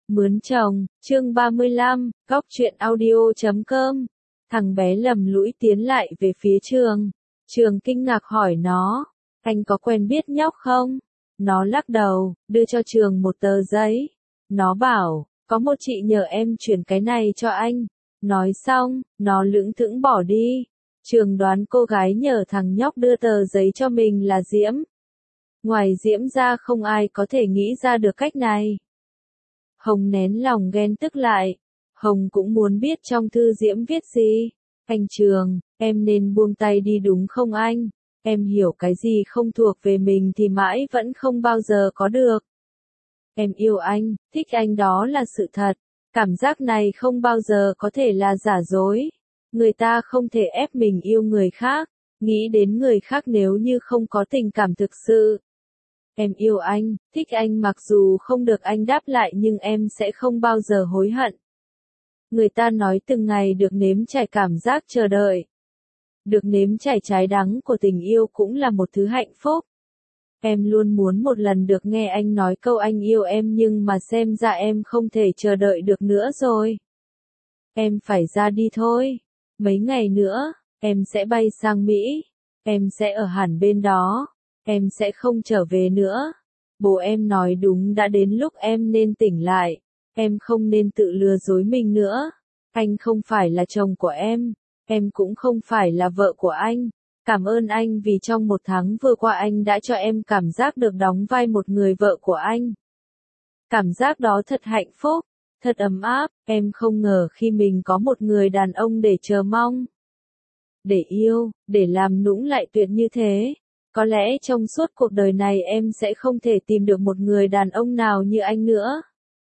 Mướn chồng, chương 35, góc truyện audio.com. Thằng bé lầm lũi tiến lại về phía Trường. Trường kinh ngạc hỏi nó, anh có quen biết nhóc không? Nó lắc đầu, đưa cho Trường một tờ giấy. Nó bảo, có một chị nhờ em chuyển cái này cho anh. Nói xong, nó lững thững bỏ đi. Trường đoán cô gái nhờ thằng nhóc đưa tờ giấy cho mình là Diễm. Ngoài Diễm ra không ai có thể nghĩ ra được cách này. Hồng nén lòng ghen tức lại. Hồng cũng muốn biết trong thư Diễm viết gì. Anh Trường, em nên buông tay đi đúng không anh? Em hiểu cái gì không thuộc về mình thì mãi vẫn không bao giờ có được. Em yêu anh, thích anh đó là sự thật. Cảm giác này không bao giờ có thể là giả dối. Người ta không thể ép mình yêu người khác, nghĩ đến người khác nếu như không có tình cảm thực sự. Em yêu anh, thích anh mặc dù không được anh đáp lại nhưng em sẽ không bao giờ hối hận. Người ta nói từng ngày được nếm trải cảm giác chờ đợi. Được nếm trải trái đắng của tình yêu cũng là một thứ hạnh phúc. Em luôn muốn một lần được nghe anh nói câu anh yêu em nhưng mà xem ra em không thể chờ đợi được nữa rồi. Em phải ra đi thôi. Mấy ngày nữa, em sẽ bay sang Mỹ. Em sẽ ở hẳn bên đó. Em sẽ không trở về nữa. Bố em nói đúng, đã đến lúc em nên tỉnh lại. Em không nên tự lừa dối mình nữa. Anh không phải là chồng của em cũng không phải là vợ của anh. Cảm ơn anh vì trong 1 tháng vừa qua anh đã cho em cảm giác được đóng vai một người vợ của anh. Cảm giác đó thật hạnh phúc, thật ấm áp, em không ngờ khi mình có một người đàn ông để chờ mong, để yêu, để làm nũng lại tuyệt như thế. Có lẽ trong suốt cuộc đời này em sẽ không thể tìm được một người đàn ông nào như anh nữa.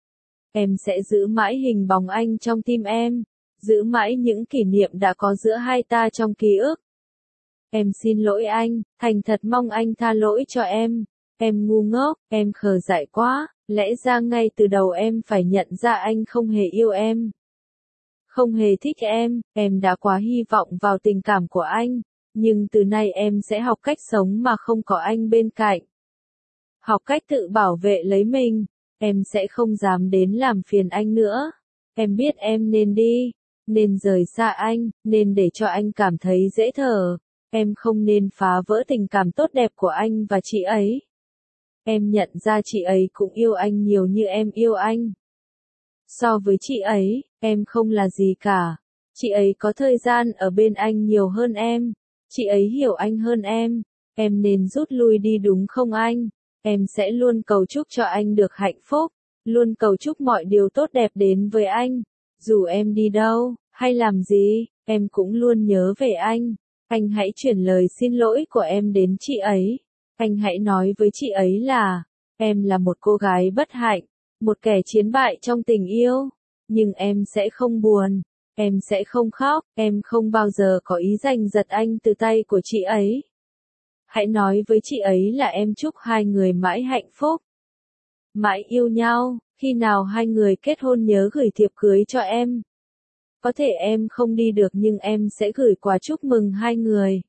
Em sẽ giữ mãi hình bóng anh trong tim em, giữ mãi những kỷ niệm đã có giữa hai ta trong ký ức. Em xin lỗi anh, thành thật mong anh tha lỗi cho em. Em ngu ngốc, em khờ dại quá, lẽ ra ngay từ đầu em phải nhận ra anh không hề yêu em. Không hề thích em đã quá hy vọng vào tình cảm của anh. Nhưng từ nay em sẽ học cách sống mà không có anh bên cạnh. Học cách tự bảo vệ lấy mình. Em sẽ không dám đến làm phiền anh nữa. Em biết em nên đi, nên rời xa anh, nên để cho anh cảm thấy dễ thở. Em không nên phá vỡ tình cảm tốt đẹp của anh và chị ấy. Em nhận ra chị ấy cũng yêu anh nhiều như em yêu anh. So với chị ấy, em không là gì cả. Chị ấy có thời gian ở bên anh nhiều hơn em. Chị ấy hiểu anh hơn em nên rút lui đi đúng không anh? Em sẽ luôn cầu chúc cho anh được hạnh phúc, luôn cầu chúc mọi điều tốt đẹp đến với anh. Dù em đi đâu, hay làm gì, em cũng luôn nhớ về anh. Anh hãy chuyển lời xin lỗi của em đến chị ấy. Anh hãy nói với chị ấy là, em là một cô gái bất hạnh, một kẻ chiến bại trong tình yêu. Nhưng em sẽ không buồn. Em sẽ không khóc, em không bao giờ có ý giành giật anh từ tay của chị ấy. Hãy nói với chị ấy là em chúc hai người mãi hạnh phúc, mãi yêu nhau. Khi nào hai người kết hôn nhớ gửi thiệp cưới cho em. Có thể em không đi được nhưng em sẽ gửi quà chúc mừng hai người.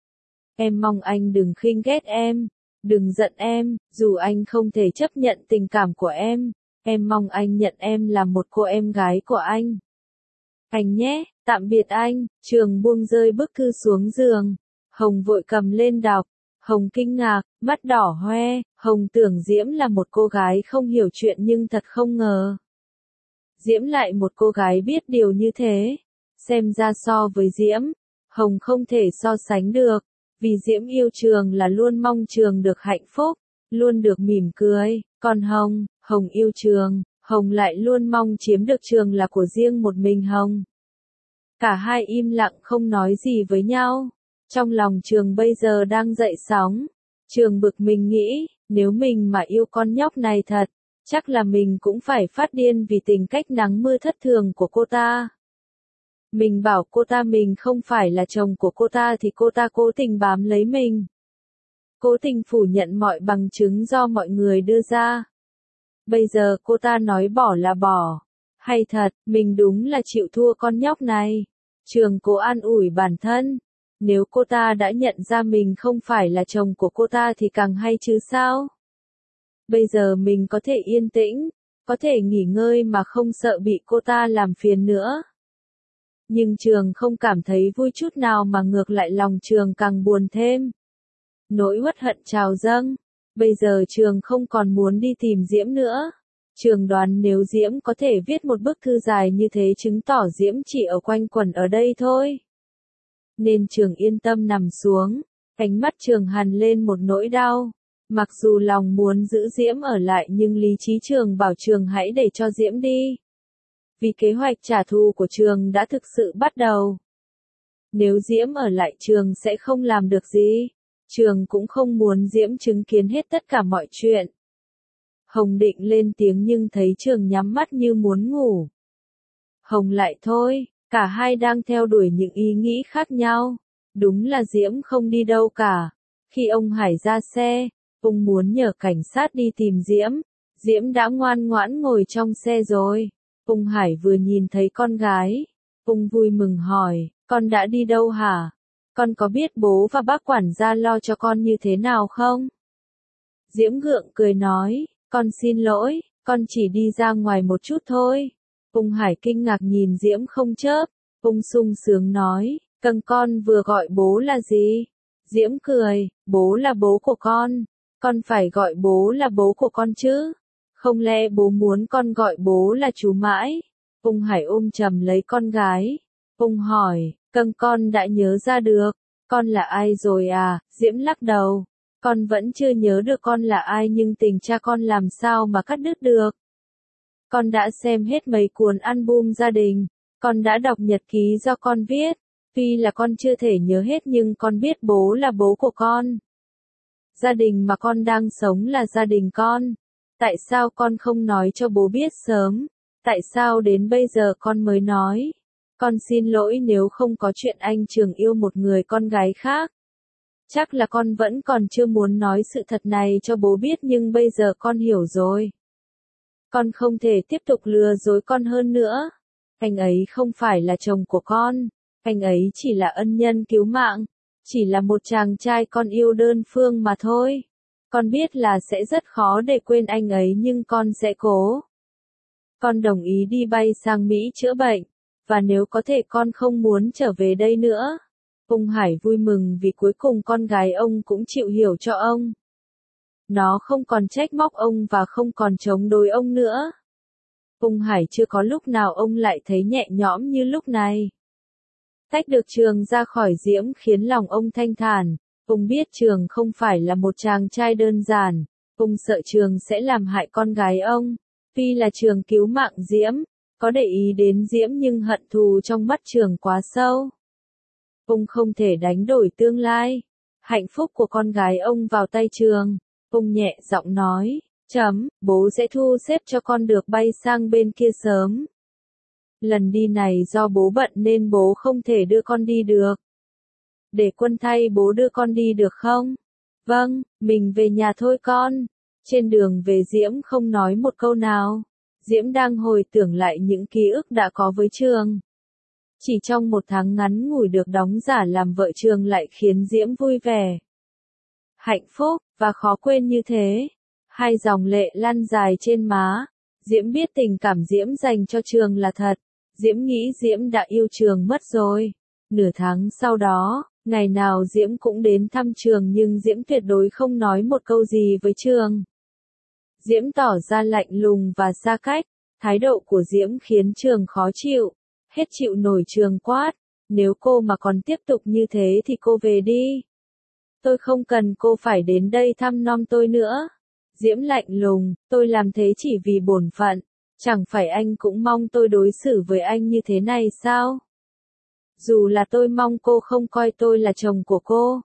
Em mong anh đừng khinh ghét em, đừng giận em, dù anh không thể chấp nhận tình cảm của em mong anh nhận em là một cô em gái của anh. Anh nhé, tạm biệt anh. Trường buông rơi bức thư xuống giường. Hồng vội cầm lên đọc. Hồng kinh ngạc, mắt đỏ hoe. Hồng tưởng Diễm là một cô gái không hiểu chuyện nhưng thật không ngờ. Diễm lại một cô gái biết điều như thế. Xem ra so với Diễm, Hồng không thể so sánh được. Vì Diễm yêu Trường là luôn mong Trường được hạnh phúc, luôn được mỉm cười. Còn Hồng yêu Trường. Hồng lại luôn mong chiếm được Trường là của riêng một mình Hồng. Cả hai im lặng không nói gì với nhau. Trong lòng Trường bây giờ đang dậy sóng. Trường bực mình nghĩ, nếu mình mà yêu con nhóc này thật, chắc là mình cũng phải phát điên vì tình cách nắng mưa thất thường của cô ta. Mình bảo cô ta mình không phải là chồng của cô ta thì cô ta cố tình bám lấy mình. Cố tình phủ nhận mọi bằng chứng do mọi người đưa ra. Bây giờ cô ta nói bỏ là bỏ. Hay thật, mình đúng là chịu thua con nhóc này. Trường cố an ủi bản thân. Nếu cô ta đã nhận ra mình không phải là chồng của cô ta thì càng hay chứ sao? Bây giờ mình có thể yên tĩnh, có thể nghỉ ngơi mà không sợ bị cô ta làm phiền nữa. Nhưng Trường không cảm thấy vui chút nào mà ngược lại lòng Trường càng buồn thêm. Nỗi uất hận trào dâng. Bây giờ Trường không còn muốn đi tìm Diễm nữa. Trường đoán nếu Diễm có thể viết một bức thư dài như thế chứng tỏ Diễm chỉ ở quanh quẩn ở đây thôi. Nên Trường yên tâm nằm xuống. Ánh mắt Trường hằn lên một nỗi đau. Mặc dù lòng muốn giữ Diễm ở lại nhưng lý trí Trường bảo Trường hãy để cho Diễm đi. Vì kế hoạch trả thù của Trường đã thực sự bắt đầu. Nếu Diễm ở lại Trường sẽ không làm được gì. Trường cũng không muốn Diễm chứng kiến hết tất cả mọi chuyện. Hồng định lên tiếng nhưng thấy Trường nhắm mắt như muốn ngủ. Hồng lại thôi, cả hai đang theo đuổi những ý nghĩ khác nhau. Đúng là Diễm không đi đâu cả. Khi ông Hải ra xe, ông muốn nhờ cảnh sát đi tìm Diễm. Diễm đã ngoan ngoãn ngồi trong xe rồi. Ông Hải vừa nhìn thấy con gái. Ông vui mừng hỏi, con đã đi đâu hả? Con có biết bố và bác quản gia lo cho con như thế nào không? Diễm gượng cười nói, con xin lỗi, con chỉ đi ra ngoài một chút thôi. Ông Hải kinh ngạc nhìn Diễm không chớp. Ông sung sướng nói, con vừa gọi bố là gì? Diễm cười, bố là bố của con phải gọi bố là bố của con chứ. Không lẽ bố muốn con gọi bố là chú mãi? Ông Hải ôm chầm lấy con gái. Ông hỏi, con đã nhớ ra được, con là ai rồi à? Diễm lắc đầu, con vẫn chưa nhớ được con là ai nhưng tình cha con làm sao mà cắt đứt được. Con đã xem hết mấy cuốn album gia đình, con đã đọc nhật ký do con viết, tuy là con chưa thể nhớ hết nhưng con biết bố là bố của con. Gia đình mà con đang sống là gia đình con. Tại sao con không nói cho bố biết sớm? Tại sao đến bây giờ con mới nói? Con xin lỗi nếu không có chuyện anh Trường yêu một người con gái khác. Chắc là con vẫn còn chưa muốn nói sự thật này cho bố biết nhưng bây giờ con hiểu rồi. Con không thể tiếp tục lừa dối con hơn nữa. Anh ấy không phải là chồng của con. Anh ấy chỉ là ân nhân cứu mạng. Chỉ là một chàng trai con yêu đơn phương mà thôi. Con biết là sẽ rất khó để quên anh ấy nhưng con sẽ cố. Con đồng ý đi bay sang Mỹ chữa bệnh. Và nếu có thể con không muốn trở về đây nữa. Ông Hải vui mừng vì cuối cùng con gái ông cũng chịu hiểu cho ông. Nó không còn trách móc ông và không còn chống đối ông nữa. Ông Hải chưa có lúc nào ông lại thấy nhẹ nhõm như lúc này. Tách được Trường ra khỏi Diễm khiến lòng ông thanh thản. Ông biết Trường không phải là một chàng trai đơn giản. Ông sợ Trường sẽ làm hại con gái ông. Tuy là Trường cứu mạng Diễm, có để ý đến Diễm nhưng hận thù trong mắt Trường quá sâu. Ông không thể đánh đổi tương lai, hạnh phúc của con gái ông vào tay Trường. Ông nhẹ giọng nói, bố sẽ thu xếp cho con được bay sang bên kia sớm. Lần đi này do bố bận nên bố không thể đưa con đi được. Để Quân thay bố đưa con đi được không? Vâng, mình về nhà thôi con. Trên đường về Diễm không nói một câu nào. Diễm đang hồi tưởng lại những ký ức đã có với Trường. Chỉ trong một tháng ngắn ngủi được đóng giả làm vợ Trường lại khiến Diễm vui vẻ, hạnh phúc, và khó quên như thế. Hai dòng lệ lăn dài trên má. Diễm biết tình cảm Diễm dành cho Trường là thật. Diễm nghĩ Diễm đã yêu Trường mất rồi. Nửa tháng sau đó, ngày nào Diễm cũng đến thăm Trường nhưng Diễm tuyệt đối không nói một câu gì với Trường. Diễm tỏ ra lạnh lùng và xa cách. Thái độ của Diễm khiến Trường khó chịu. Hết chịu nổi Trường quát. Nếu cô mà còn tiếp tục như thế thì cô về đi. Tôi không cần cô phải đến đây thăm nom tôi nữa. Diễm lạnh lùng, tôi làm thế chỉ vì bổn phận. Chẳng phải anh cũng mong tôi đối xử với anh như thế này sao? Dù là tôi mong cô không coi tôi là chồng của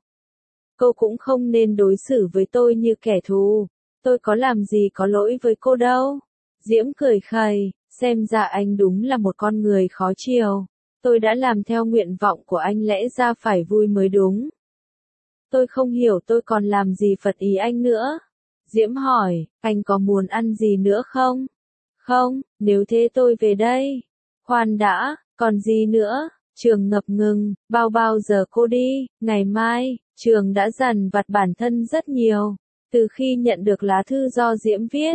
cô cũng không nên đối xử với tôi như kẻ thù. Tôi có làm gì có lỗi với cô đâu. Diễm cười khẩy, xem ra anh đúng là một con người khó chiều. Tôi đã làm theo nguyện vọng của anh lẽ ra phải vui mới đúng. Tôi không hiểu tôi còn làm gì phật ý anh nữa. Diễm hỏi, anh có muốn ăn gì nữa không? Không, nếu thế tôi về đây. Khoan đã, còn gì nữa? Trường ngập ngừng, bao giờ cô đi? Ngày mai. Trường đã dằn vặt bản thân rất nhiều. Từ khi nhận được lá thư do Diễm viết,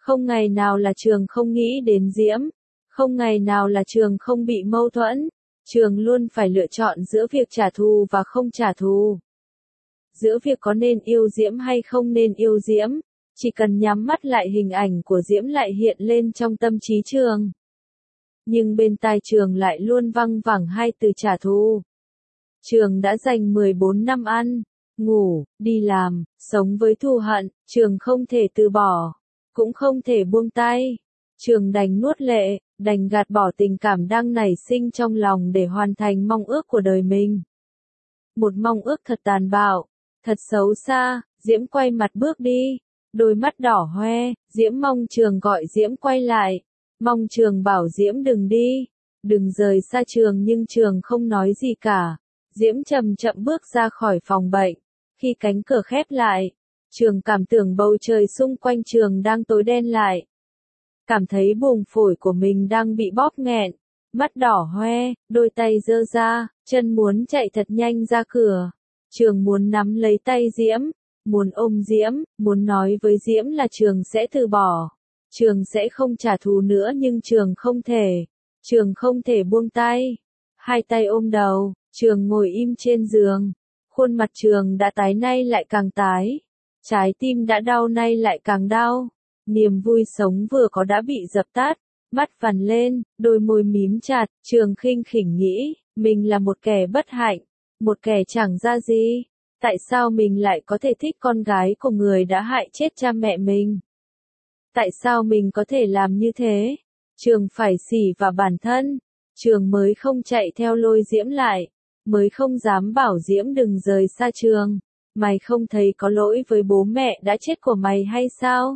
Không ngày nào là Trường không nghĩ đến Diễm, không ngày nào là Trường không bị mâu thuẫn, Trường luôn phải lựa chọn giữa việc trả thù và không trả thù. Giữa việc có nên yêu Diễm hay không nên yêu Diễm, chỉ cần nhắm mắt lại hình ảnh của Diễm lại hiện lên trong tâm trí Trường. Nhưng bên tai Trường lại luôn văng vẳng hai từ trả thù. Trường đã dành 14 năm ăn, ngủ, đi làm, sống với thù hận, Trường không thể từ bỏ, cũng không thể buông tay. Trường đành nuốt lệ, đành gạt bỏ tình cảm đang nảy sinh trong lòng để hoàn thành mong ước của đời mình. Một mong ước thật tàn bạo, thật xấu xa. Diễm quay mặt bước đi, đôi mắt đỏ hoe. Diễm mong Trường gọi Diễm quay lại, mong Trường bảo Diễm đừng đi, đừng rời xa Trường, nhưng Trường không nói gì cả. Diễm chậm chậm bước ra khỏi phòng bệnh. Khi cánh cửa khép lại, Trường cảm tưởng bầu trời xung quanh Trường đang tối đen lại. Cảm thấy buồng phổi của mình đang bị bóp nghẹn, mắt đỏ hoe, đôi tay giơ ra, chân muốn chạy thật nhanh ra cửa. Trường muốn nắm lấy tay Diễm, muốn ôm Diễm, muốn nói với Diễm là Trường sẽ từ bỏ. Trường sẽ không trả thù nữa, nhưng Trường không thể. Trường không thể buông tay. Hai tay ôm đầu, Trường ngồi im trên giường. Khuôn mặt Trường đã tái nay lại càng tái. Trái tim đã đau nay lại càng đau. Niềm vui sống vừa có đã bị dập tắt. Mắt vằn lên, đôi môi mím chặt. Trường khinh khỉnh nghĩ, mình là một kẻ bất hạnh, một kẻ chẳng ra gì. Tại sao mình lại có thể thích con gái của người đã hại chết cha mẹ mình? Tại sao mình có thể làm như thế? Trường phải xỉ vào bản thân. Trường mới không chạy theo lôi Diễm lại, mới không dám bảo Diễm đừng rời xa Trường. Mày không thấy có lỗi với bố mẹ đã chết của mày hay sao?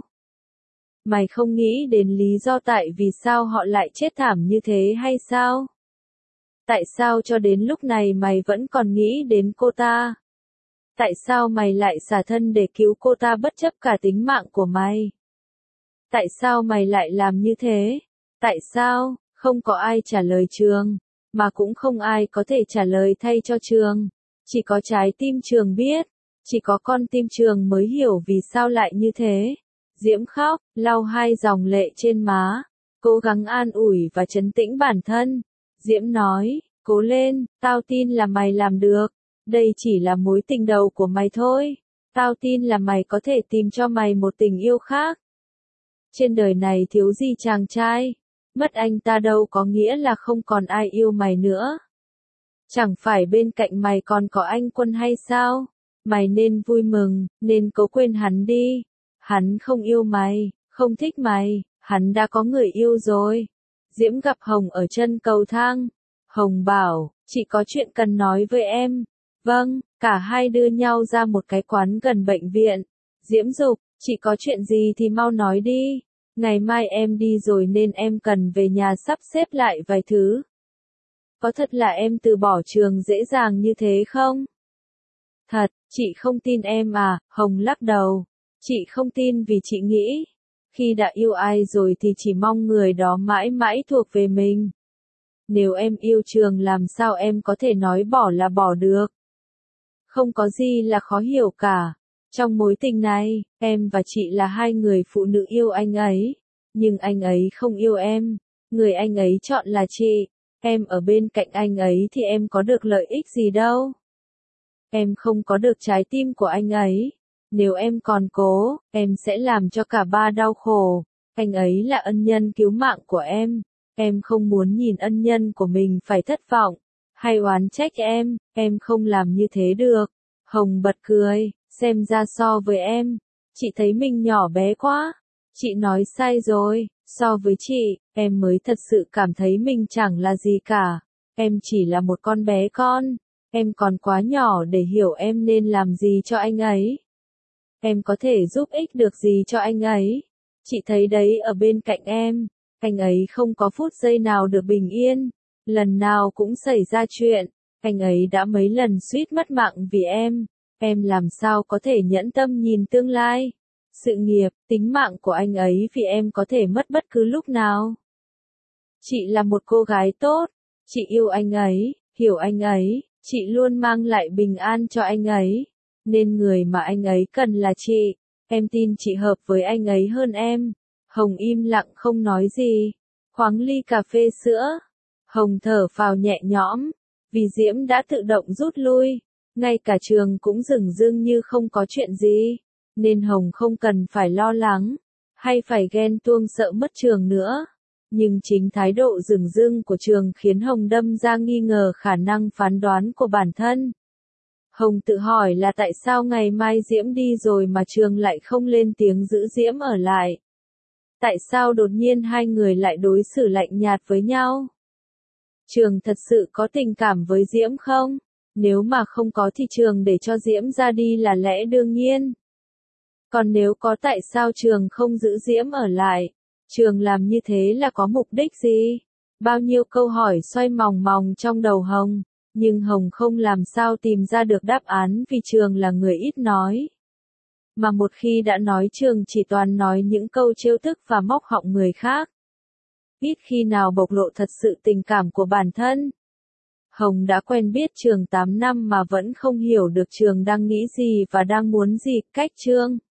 Mày không nghĩ đến lý do tại vì sao họ lại chết thảm như thế hay sao? Tại sao cho đến lúc này mày vẫn còn nghĩ đến cô ta? Tại sao mày lại xả thân để cứu cô ta bất chấp cả tính mạng của mày? Tại sao mày lại làm như thế? Tại sao? Không có ai trả lời Trường, mà cũng không ai có thể trả lời thay cho Trường. Chỉ có trái tim Trường biết, chỉ có con tim Trường mới hiểu vì sao lại như thế. Diễm khóc, lau hai dòng lệ trên má, cố gắng an ủi và trấn tĩnh bản thân. Diễm nói, cố lên, tao tin là mày làm được. Đây chỉ là mối tình đầu của mày thôi. Tao tin là mày có thể tìm cho mày một tình yêu khác. Trên đời này thiếu gì chàng trai. Mất anh ta đâu có nghĩa là không còn ai yêu mày nữa. Chẳng phải bên cạnh mày còn có anh Quân hay sao? Mày nên vui mừng, nên cố quên hắn đi. Hắn không yêu mày, không thích mày, hắn đã có người yêu rồi. Diễm gặp Hồng ở chân cầu thang. Hồng bảo, chị có chuyện cần nói với em. Vâng, cả hai đưa nhau ra một cái quán gần bệnh viện. Diễm dục, chị có chuyện gì thì mau nói đi. Ngày mai em đi rồi nên em cần về nhà sắp xếp lại vài thứ. Có thật là em từ bỏ Trường dễ dàng như thế không? Thật, chị không tin em à? Hồng lắc đầu. Chị không tin vì chị nghĩ, khi đã yêu ai rồi thì chỉ mong người đó mãi mãi thuộc về mình. Nếu em yêu Trường làm sao em có thể nói bỏ là bỏ được? Không có gì là khó hiểu cả. Trong mối tình này, em và chị là hai người phụ nữ yêu anh ấy. Nhưng anh ấy không yêu em. Người anh ấy chọn là chị. Em ở bên cạnh anh ấy thì em có được lợi ích gì đâu. Em không có được trái tim của anh ấy. Nếu em còn cố, em sẽ làm cho cả ba đau khổ. Anh ấy là ân nhân cứu mạng của em. Em không muốn nhìn ân nhân của mình phải thất vọng, hay oán trách em không làm như thế được. Hồng bật cười, xem ra so với em, chị thấy mình nhỏ bé quá. Chị nói sai rồi, so với chị, em mới thật sự cảm thấy mình chẳng là gì cả. Em chỉ là một con bé con, em còn quá nhỏ để hiểu em nên làm gì cho anh ấy. Em có thể giúp ích được gì cho anh ấy. Chị thấy đấy, ở bên cạnh em, anh ấy không có phút giây nào được bình yên. Lần nào cũng xảy ra chuyện, anh ấy đã mấy lần suýt mất mạng vì em làm sao có thể nhẫn tâm nhìn tương lai, sự nghiệp, tính mạng của anh ấy vì em có thể mất bất cứ lúc nào. Chị là một cô gái tốt, chị yêu anh ấy, hiểu anh ấy, chị luôn mang lại bình an cho anh ấy, nên người mà anh ấy cần là chị. Em tin chị hợp với anh ấy hơn em. Hồng im lặng không nói gì, khoáng ly cà phê sữa. Hồng thở phào nhẹ nhõm, vì Diễm đã tự động rút lui, ngay cả trường cũng dửng dưng như không có chuyện gì, nên Hồng không cần phải lo lắng, hay phải ghen tuông sợ mất trường nữa. Nhưng chính thái độ dửng dưng của trường khiến Hồng đâm ra nghi ngờ khả năng phán đoán của bản thân. Hồng tự hỏi là tại sao ngày mai Diễm đi rồi mà trường lại không lên tiếng giữ Diễm ở lại. Tại sao đột nhiên hai người lại đối xử lạnh nhạt với nhau? Trường thật sự có tình cảm với Diễm không? Nếu mà không có thì trường để cho Diễm ra đi là lẽ đương nhiên. Còn nếu có tại sao trường không giữ Diễm ở lại? Trường làm như thế là có mục đích gì? Bao nhiêu câu hỏi xoay mòng mòng trong đầu Hồng, nhưng Hồng không làm sao tìm ra được đáp án vì trường là người ít nói. Mà một khi đã nói trường chỉ toàn nói những câu trêu tức và móc họng người khác. Ít khi nào bộc lộ thật sự tình cảm của bản thân. Hồng đã quen biết trường 8 năm mà vẫn không hiểu được trường đang nghĩ gì và đang muốn gì cách trường.